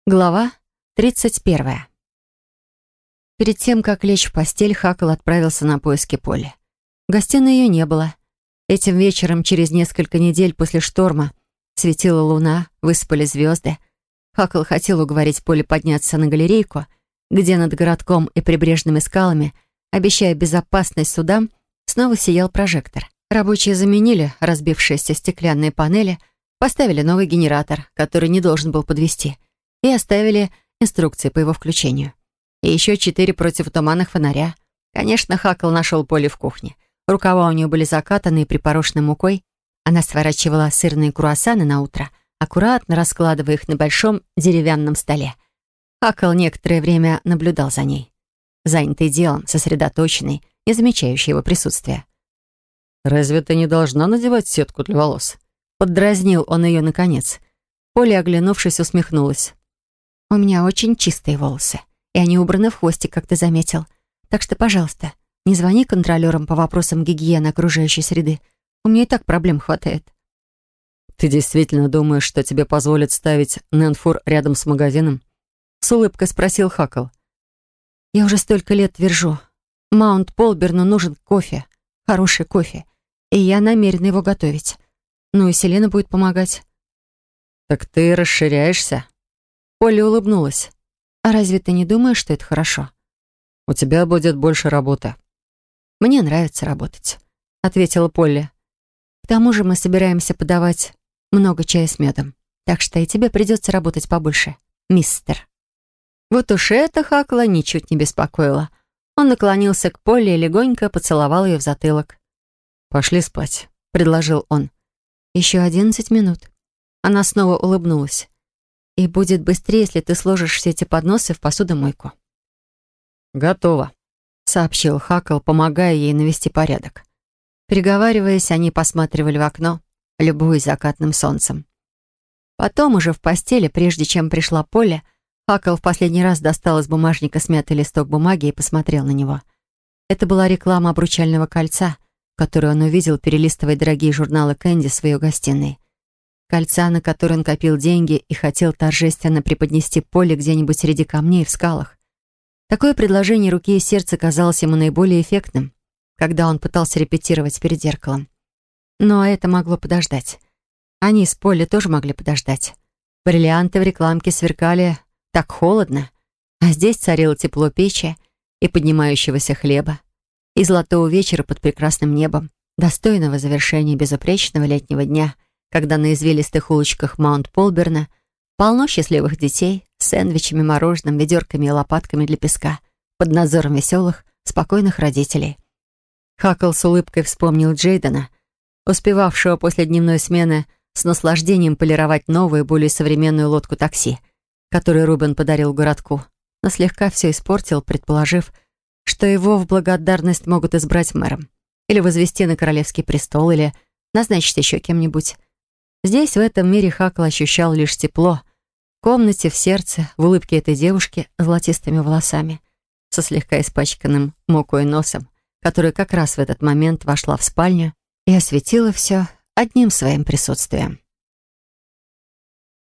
Глава 31. Перед тем, как лечь в постель, Хакл отправился на поиски Полли. В гостиной ее не было. Этим вечером, через несколько недель после шторма, светила луна, выспали звезды. Хакл хотел уговорить Полли подняться на галерейку, где над городком и прибрежными скалами, обещая безопасность судам, снова сиял прожектор. Рабочие заменили разбившиеся стеклянные панели, поставили новый генератор, который не должен был подвести, и оставили инструкции по его включению. И еще 4 противотуманных фонаря. Конечно, Хакл нашел Полли в кухне. Рукава у нее были закатаны и припорошены мукой. Она сворачивала сырные круассаны на утро, аккуратно раскладывая их на большом деревянном столе. Хакл некоторое время наблюдал за ней, занятый делом, сосредоточенный, не замечающий его присутствия. «Разве ты не должна надевать сетку для волос?» Поддразнил он ее наконец. Полли, оглянувшись, усмехнулась. «У меня очень чистые волосы, и они убраны в хвостик, как ты заметил. Так что, пожалуйста, не звони контролерам по вопросам гигиены окружающей среды. У меня и так проблем хватает». «Ты действительно думаешь, что тебе позволят ставить Нэнфур рядом с магазином?» С улыбкой спросил Хакл. «Я уже столько лет твержу. Маунт Полберну нужен кофе, хороший кофе, и я намерена его готовить. Ну и Селена будет помогать». «Так ты расширяешься?» Полли улыбнулась. «А разве ты не думаешь, что это хорошо?» «У тебя будет больше работы». «Мне нравится работать», — ответила Полли. «К тому же мы собираемся подавать много чая с медом, так что и тебе придется работать побольше, мистер». Вот уж это Хакла ничуть не беспокоило. Он наклонился к Полли и легонько поцеловал ее в затылок. «Пошли спать», — предложил он. «Еще 11 минут». Она снова улыбнулась. «И будет быстрее, если ты сложишь все эти подносы в посудомойку». «Готово», — сообщил Хакл, помогая ей навести порядок. Переговариваясь, они посматривали в окно, любуясь закатным солнцем. Потом, уже в постели, прежде чем пришла Полли, Хакл в последний раз достал из бумажника смятый листок бумаги и посмотрел на него. Это была реклама обручального кольца, которую он увидел, перелистывая дорогие журналы Кэнди в своей гостиной. Кольца, на которые он копил деньги и хотел торжественно преподнести Полли где-нибудь среди камней в скалах. Такое предложение руки и сердца казалось ему наиболее эффектным, когда он пытался репетировать перед зеркалом. Но это могло подождать. Они с Полли тоже могли подождать. Бриллианты в рекламке сверкали так холодно, а здесь царило тепло печи и поднимающегося хлеба, и золотого вечера под прекрасным небом, достойного завершения безупречного летнего дня, когда на извилистых улочках Маунт-Полберна полно счастливых детей с сэндвичами, мороженым, ведерками и лопатками для песка, под надзором веселых, спокойных родителей. Хакл с улыбкой вспомнил Джейдена, успевавшего после дневной смены с наслаждением полировать новую, более современную лодку такси, которую Рубен подарил городку, но слегка все испортил, предположив, что его в благодарность могут избрать мэром, или возвести на королевский престол, или назначить еще кем-нибудь. Здесь, в этом мире, Хакл ощущал лишь тепло. В комнате, в сердце, в улыбке этой девушки с золотистыми волосами, со слегка испачканным мукой носом, которая как раз в этот момент вошла в спальню и осветила все одним своим присутствием.